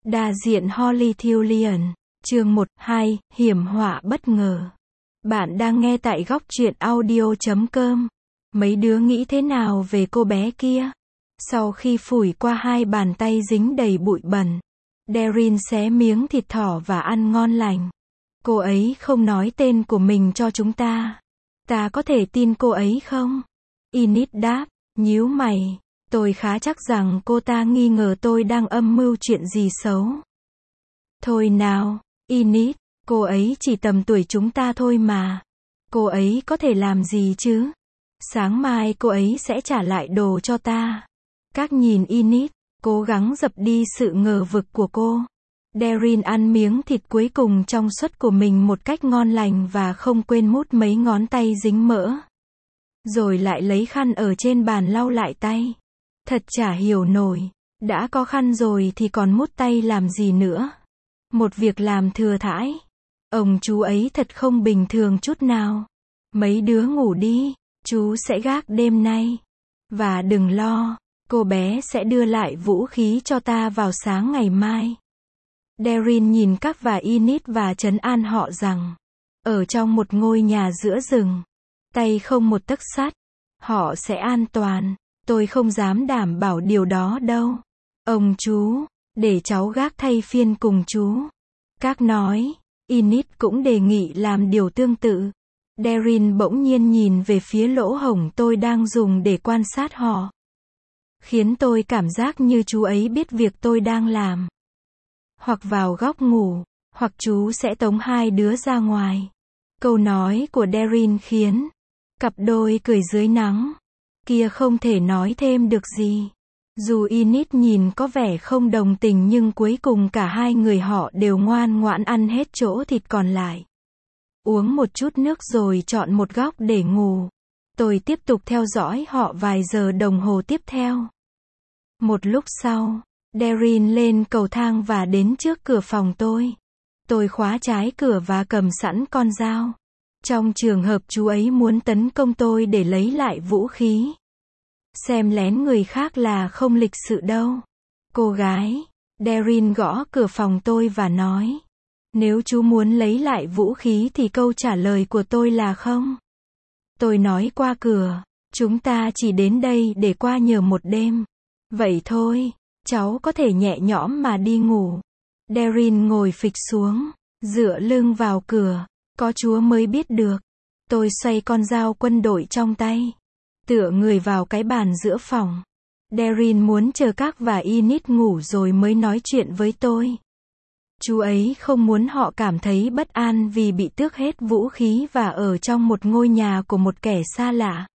Đa diện Holly Thullian, chương 1-2, hiểm họa bất ngờ. Bạn đang nghe tại góc truyện audio.com. Mấy đứa nghĩ thế nào về cô bé kia? Sau khi phủi qua hai bàn tay dính đầy bụi bẩn, Daryl xé miếng thịt thỏ và ăn ngon lành. Cô ấy không nói tên của mình cho chúng ta. Ta có thể tin cô ấy không? Enid đáp, nhíu mày. Tôi khá chắc rằng cô ta nghi ngờ tôi đang âm mưu chuyện gì xấu. Thôi nào, Enid, cô ấy chỉ tầm tuổi chúng ta thôi mà. Cô ấy có thể làm gì chứ? Sáng mai cô ấy sẽ trả lại đồ cho ta. Các nhìn Enid, cố gắng dập đi sự ngờ vực của cô. Daryl ăn miếng thịt cuối cùng trong suất của mình một cách ngon lành và không quên mút mấy ngón tay dính mỡ. Rồi lại lấy khăn ở trên bàn lau lại tay. Thật chả hiểu nổi, đã có khăn rồi thì còn mút tay làm gì nữa. Một việc làm thừa thãi. Ông chú ấy thật không bình thường chút nào. Mấy đứa ngủ đi, chú sẽ gác đêm nay. Và đừng lo, cô bé sẽ đưa lại vũ khí cho ta vào sáng ngày mai. Daryl nhìn các và Enid và trấn an họ rằng, ở trong một ngôi nhà giữa rừng, tay không một tấc sắt, họ sẽ an toàn. Tôi không dám đảm bảo điều đó đâu. Ông chú, để cháu gác thay phiên cùng chú. Các nói, Enid cũng đề nghị làm điều tương tự. Daryl bỗng nhiên nhìn về phía lỗ hổng tôi đang dùng để quan sát họ. Khiến tôi cảm giác như chú ấy biết việc tôi đang làm. Hoặc vào góc ngủ, hoặc chú sẽ tống hai đứa ra ngoài. Câu nói của Daryl khiến cặp đôi cười dưới nắng kia không thể nói thêm được gì. Dù Enid nhìn có vẻ không đồng tình nhưng cuối cùng cả hai người họ đều ngoan ngoãn ăn hết chỗ thịt còn lại. Uống một chút nước rồi chọn một góc để ngủ. Tôi tiếp tục theo dõi họ vài giờ đồng hồ tiếp theo. Một lúc sau, Daryl lên cầu thang và đến trước cửa phòng tôi. Tôi khóa trái cửa và cầm sẵn con dao. Trong trường hợp chú ấy muốn tấn công tôi để lấy lại vũ khí. Xem lén người khác là không lịch sự đâu. Cô gái, Daryl gõ cửa phòng tôi và nói. Nếu chú muốn lấy lại vũ khí thì câu trả lời của tôi là không. Tôi nói qua cửa, chúng ta chỉ đến đây để qua nhờ một đêm. Vậy thôi, cháu có thể nhẹ nhõm mà đi ngủ. Daryl ngồi phịch xuống, dựa lưng vào cửa. Có Chúa mới biết được. Tôi xoay con dao quân đội trong tay. Tựa người vào cái bàn giữa phòng. Daryl muốn chờ các và Enid ngủ rồi mới nói chuyện với tôi. Chú ấy không muốn họ cảm thấy bất an vì bị tước hết vũ khí và ở trong một ngôi nhà của một kẻ xa lạ.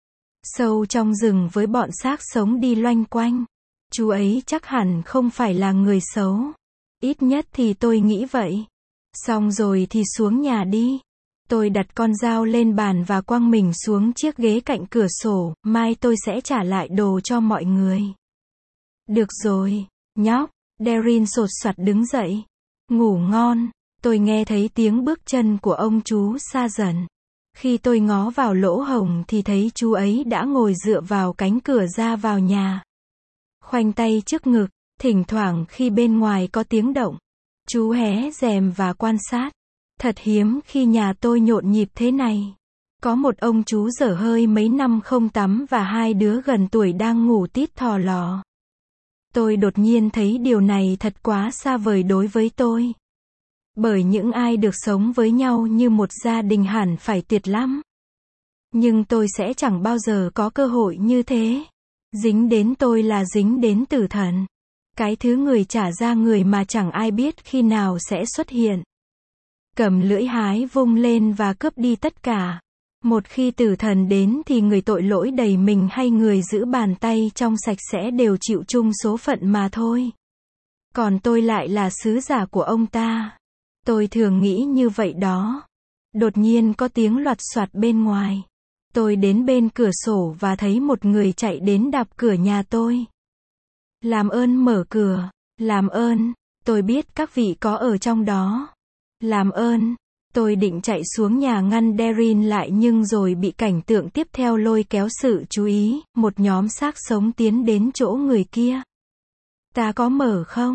Sâu trong rừng với bọn xác sống đi loanh quanh. Chú ấy chắc hẳn không phải là người xấu. Ít nhất thì tôi nghĩ vậy. Xong rồi thì xuống nhà đi. Tôi đặt con dao lên bàn và quăng mình xuống chiếc ghế cạnh cửa sổ. Mai tôi sẽ trả lại đồ cho mọi người. Được rồi, nhóc. Daryl sột soạt đứng dậy. Ngủ ngon. Tôi nghe thấy tiếng bước chân của ông chú xa dần. Khi tôi ngó vào lỗ hổng thì thấy chú ấy đã ngồi dựa vào cánh cửa ra vào nhà. Khoanh tay trước ngực, thỉnh thoảng khi bên ngoài có tiếng động. Chú hé rèm và quan sát. Thật hiếm khi nhà tôi nhộn nhịp thế này. Có một ông chú dở hơi mấy năm không tắm và hai đứa gần tuổi đang ngủ tít thò lò. Tôi đột nhiên thấy điều này thật quá xa vời đối với tôi. Bởi những ai được sống với nhau như một gia đình hẳn phải tuyệt lắm. Nhưng tôi sẽ chẳng bao giờ có cơ hội như thế. Dính đến tôi là dính đến tử thần. Cái thứ người trả ra người mà chẳng ai biết khi nào sẽ xuất hiện. Cầm lưỡi hái vung lên và cướp đi tất cả. Một khi tử thần đến thì người tội lỗi đầy mình hay người giữ bàn tay trong sạch sẽ đều chịu chung số phận mà thôi. Còn tôi lại là sứ giả của ông ta. Tôi thường nghĩ như vậy đó. Đột nhiên có tiếng loạt soạt bên ngoài. Tôi đến bên cửa sổ và thấy một người chạy đến đạp cửa nhà tôi. Làm ơn mở cửa. Làm ơn. Tôi biết các vị có ở trong đó. Làm ơn. Tôi định chạy xuống nhà ngăn Daryl lại nhưng rồi bị cảnh tượng tiếp theo lôi kéo sự chú ý. Một nhóm xác sống tiến đến chỗ người kia. Ta có mở không?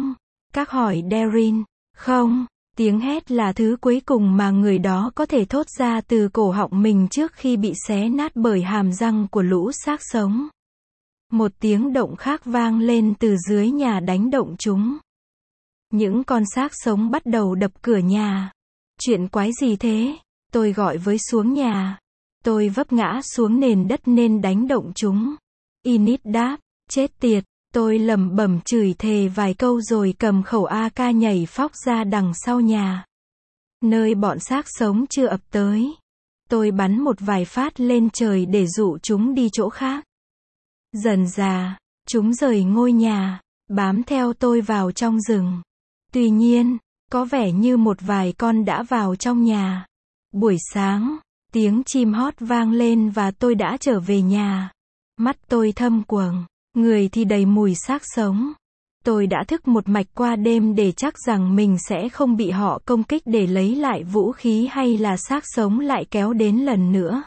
Các hỏi Daryl. Không. Tiếng hét là thứ cuối cùng mà người đó có thể thốt ra từ cổ họng mình trước khi bị xé nát bởi hàm răng của lũ xác sống. Một tiếng động khác vang lên từ dưới nhà đánh động chúng. Những con xác sống bắt đầu đập cửa nhà. Chuyện quái gì thế? Tôi gọi với xuống nhà. Tôi vấp ngã xuống nền đất nên đánh động chúng. Enid đáp, chết tiệt. Tôi lẩm bẩm chửi thề vài câu rồi cầm khẩu AK nhảy phóc ra đằng sau nhà. Nơi bọn xác sống chưa ập tới. Tôi bắn một vài phát lên trời để dụ chúng đi chỗ khác. Dần dà, chúng rời ngôi nhà, bám theo tôi vào trong rừng. Tuy nhiên, có vẻ như một vài con đã vào trong nhà. Buổi sáng, tiếng chim hót vang lên và tôi đã trở về nhà. Mắt tôi thâm quầng, người thì đầy mùi xác sống. Tôi đã thức một mạch qua đêm để chắc rằng mình sẽ không bị họ công kích để lấy lại vũ khí hay là xác sống lại kéo đến lần nữa.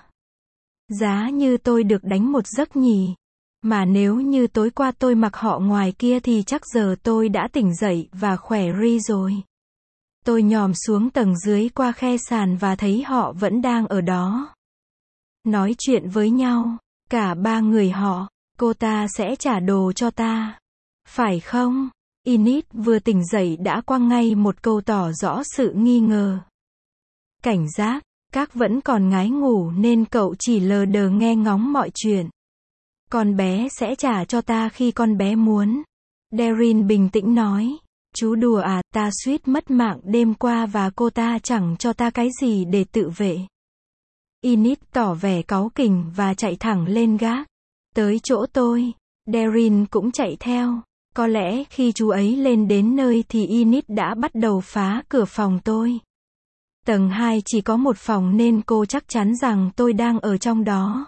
Giá như tôi được đánh một giấc nhỉ. Mà nếu như tối qua tôi mặc họ ngoài kia thì chắc giờ tôi đã tỉnh dậy và khỏe ri rồi. Tôi nhòm xuống tầng dưới qua khe sàn và thấy họ vẫn đang ở đó. Nói chuyện với nhau, cả ba người họ, cô ta sẽ trả đồ cho ta. Phải không? Enid vừa tỉnh dậy đã quăng ngay một câu tỏ rõ sự nghi ngờ. Cảnh giác, các vẫn còn ngái ngủ nên cậu chỉ lờ đờ nghe ngóng mọi chuyện. Con bé sẽ trả cho ta khi con bé muốn. Daryl bình tĩnh nói. Chú đùa à, ta suýt mất mạng đêm qua và cô ta chẳng cho ta cái gì để tự vệ. Enid tỏ vẻ cáu kỉnh và chạy thẳng lên gác. Tới chỗ tôi. Daryl cũng chạy theo. Có lẽ khi chú ấy lên đến nơi thì Enid đã bắt đầu phá cửa phòng tôi. Tầng 2 chỉ có một phòng nên cô chắc chắn rằng tôi đang ở trong đó.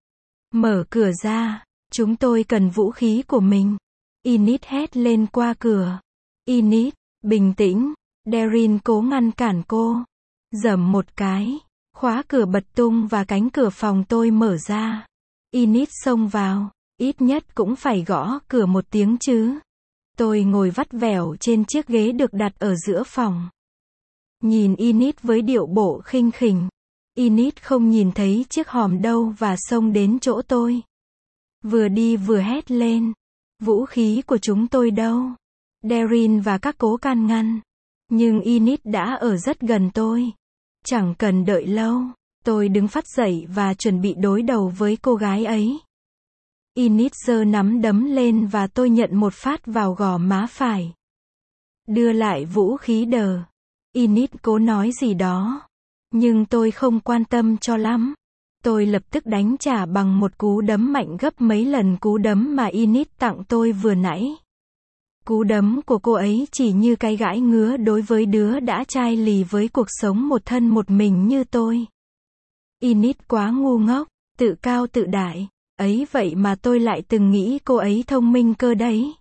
Mở cửa ra, chúng tôi cần vũ khí của mình. Enid hét lên qua cửa. Enid, bình tĩnh. Daryl cố ngăn cản cô. Giầm một cái, khóa cửa bật tung và cánh cửa phòng tôi mở ra. Enid xông vào, ít nhất cũng phải gõ cửa một tiếng chứ. Tôi ngồi vắt vẻo trên chiếc ghế được đặt ở giữa phòng. Nhìn Enid với điệu bộ khinh khỉnh. Enid không nhìn thấy chiếc hòm đâu và xông đến chỗ tôi. Vừa đi vừa hét lên. Vũ khí của chúng tôi đâu? Daryl và các cố can ngăn. Nhưng Enid đã ở rất gần tôi. Chẳng cần đợi lâu. Tôi đứng phắt dậy và chuẩn bị đối đầu với cô gái ấy. Enid giơ nắm đấm lên và tôi nhận một phát vào gò má phải. Đưa lại vũ khí đờ. Enid cố nói gì đó. Nhưng tôi không quan tâm cho lắm. Tôi lập tức đánh trả bằng một cú đấm mạnh gấp mấy lần cú đấm mà Enid tặng tôi vừa nãy. Cú đấm của cô ấy chỉ như cái gãi ngứa đối với đứa đã chai lì với cuộc sống một thân một mình như tôi. Enid quá ngu ngốc, tự cao tự đại. Ấy vậy mà tôi lại từng nghĩ cô ấy thông minh cơ đấy.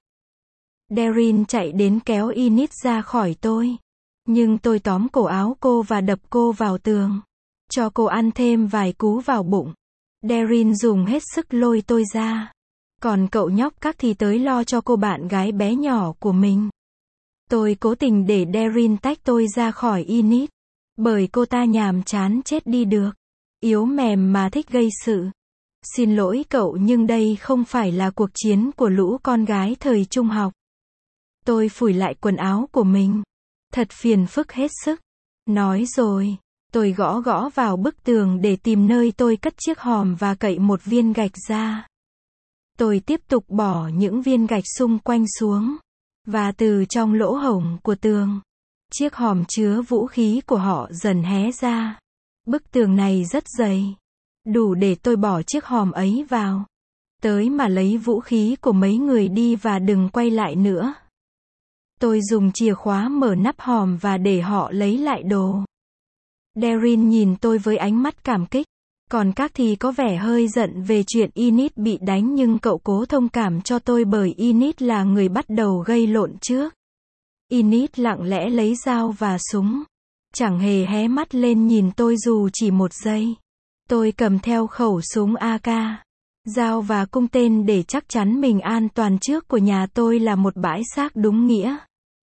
Daryl chạy đến kéo Enid ra khỏi tôi. Nhưng tôi tóm cổ áo cô và đập cô vào tường. Cho cô ăn thêm vài cú vào bụng. Daryl dùng hết sức lôi tôi ra. Còn cậu nhóc các thì tới lo cho cô bạn gái bé nhỏ của mình. Tôi cố tình để Daryl tách tôi ra khỏi Enid. Bởi cô ta nhàm chán chết đi được. Yếu mềm mà thích gây sự. Xin lỗi cậu nhưng đây không phải là cuộc chiến của lũ con gái thời trung học. Tôi phủi lại quần áo của mình. Thật phiền phức hết sức. Nói rồi, tôi gõ gõ vào bức tường để tìm nơi tôi cất chiếc hòm và cậy một viên gạch ra. Tôi tiếp tục bỏ những viên gạch xung quanh xuống. Và từ trong lỗ hổng của tường, chiếc hòm chứa vũ khí của họ dần hé ra. Bức tường này rất dày. Đủ để tôi bỏ chiếc hòm ấy vào. Tới mà lấy vũ khí của mấy người đi và đừng quay lại nữa. Tôi dùng chìa khóa mở nắp hòm và để họ lấy lại đồ. Daryl nhìn tôi với ánh mắt cảm kích. Còn các thì có vẻ hơi giận về chuyện Enid bị đánh nhưng cậu cố thông cảm cho tôi bởi Enid là người bắt đầu gây lộn trước. Enid lặng lẽ lấy dao và súng. Chẳng hề hé mắt lên nhìn tôi dù chỉ một giây. Tôi cầm theo khẩu súng AK, dao và cung tên để chắc chắn mình an toàn trước của nhà tôi là một bãi xác đúng nghĩa.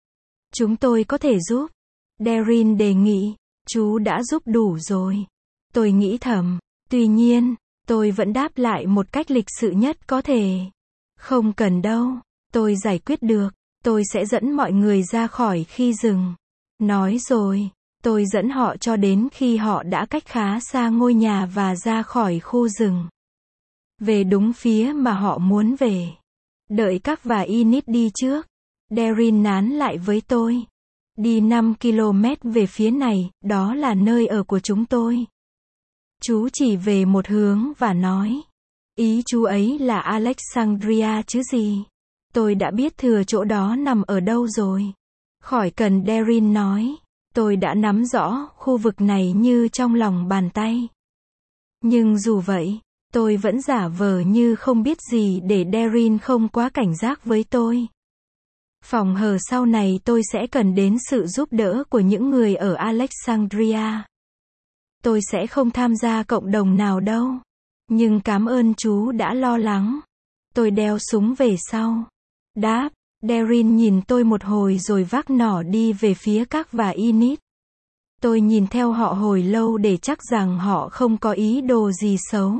Chúng tôi có thể giúp. Daryl đề nghị. Chú đã giúp đủ rồi. Tôi nghĩ thầm. Tuy nhiên, tôi vẫn đáp lại một cách lịch sự nhất có thể. Không cần đâu. Tôi giải quyết được. Tôi sẽ dẫn mọi người ra khỏi khi rừng. Nói rồi, tôi dẫn họ cho đến khi họ đã cách khá xa ngôi nhà và ra khỏi khu rừng. Về đúng phía mà họ muốn về. Đợi các và Enid đi trước. Daryl nán lại với tôi. Đi 5 km về phía này, đó là nơi ở của chúng tôi. Chú chỉ về một hướng và nói. Ý chú ấy là Alexandria chứ gì. Tôi đã biết thừa chỗ đó nằm ở đâu rồi. Khỏi cần, Daryl nói. Tôi đã nắm rõ khu vực này như trong lòng bàn tay. Nhưng dù vậy, tôi vẫn giả vờ như không biết gì để Daryl không quá cảnh giác với tôi. Phòng hờ sau này tôi sẽ cần đến sự giúp đỡ của những người ở Alexandria. Tôi sẽ không tham gia cộng đồng nào đâu. Nhưng cảm ơn chú đã lo lắng. Tôi đeo súng về sau. Đáp. Daryl nhìn tôi một hồi rồi vác nỏ đi về phía các và Enid. Tôi nhìn theo họ hồi lâu để chắc rằng họ không có ý đồ gì xấu.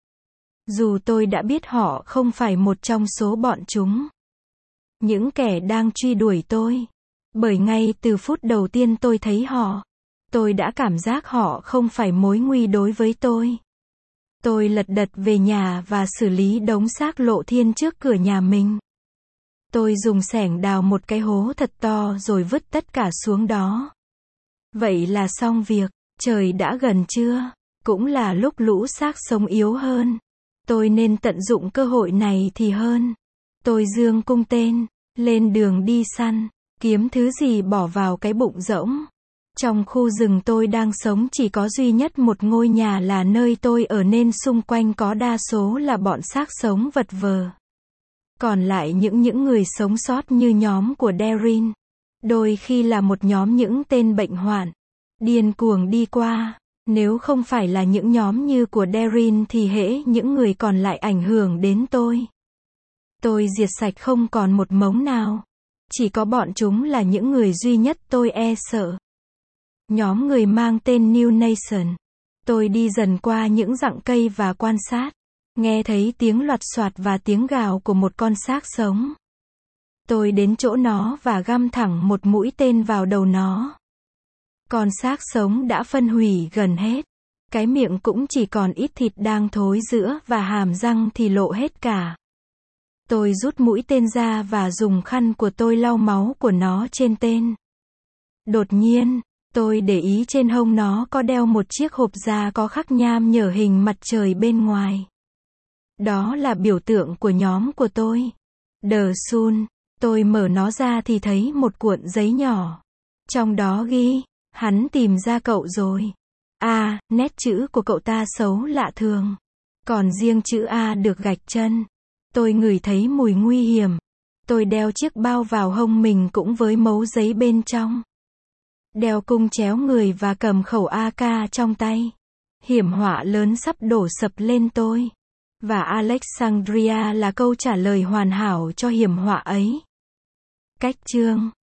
Dù tôi đã biết họ không phải một trong số bọn chúng. Những kẻ đang truy đuổi tôi. Bởi ngay từ phút đầu tiên tôi thấy họ, tôi đã cảm giác họ không phải mối nguy đối với tôi. Tôi lật đật về nhà và xử lý đống xác lộ thiên trước cửa nhà mình. Tôi dùng xẻng đào một cái hố thật to rồi vứt tất cả xuống đó. Vậy là xong việc. Trời đã gần trưa. Cũng là lúc lũ xác sống yếu hơn. Tôi nên tận dụng cơ hội này thì hơn. Tôi giương cung tên, lên đường đi săn, kiếm thứ gì bỏ vào cái bụng rỗng. Trong khu rừng tôi đang sống chỉ có duy nhất một ngôi nhà là nơi tôi ở nên xung quanh có đa số là bọn xác sống vật vờ. Còn lại những người sống sót như nhóm của Daryl. Đôi khi là một nhóm những tên bệnh hoạn, điên cuồng đi qua. Nếu không phải là những nhóm như của Daryl thì hễ những người còn lại ảnh hưởng đến tôi. Tôi diệt sạch không còn một mống nào. Chỉ có bọn chúng là những người duy nhất tôi e sợ. Nhóm người mang tên New Nation. Tôi đi dần qua những rặng cây và quan sát. Nghe thấy tiếng loạt soạt và tiếng gào của một con xác sống. Tôi đến chỗ nó và găm thẳng một mũi tên vào đầu nó. Con xác sống đã phân hủy gần hết. Cái miệng cũng chỉ còn ít thịt đang thối rữa và hàm răng thì lộ hết cả. Tôi rút mũi tên ra và dùng khăn của tôi lau máu của nó trên tên. Đột nhiên, tôi để ý trên hông nó có đeo một chiếc hộp da có khắc nham nhở hình mặt trời bên ngoài. Đó là biểu tượng của nhóm của tôi. The Sun. Tôi mở nó ra thì thấy một cuộn giấy nhỏ. Trong đó ghi, hắn tìm ra cậu rồi. A, nét chữ của cậu ta xấu lạ thường. Còn riêng chữ A được gạch chân. Tôi ngửi thấy mùi nguy hiểm. Tôi đeo chiếc bao vào hông mình cũng với mấu giấy bên trong. Đeo cung chéo người và cầm khẩu AK trong tay. Hiểm họa lớn sắp đổ sập lên tôi. Và Alexandria là câu trả lời hoàn hảo cho hiểm họa ấy. Cách chương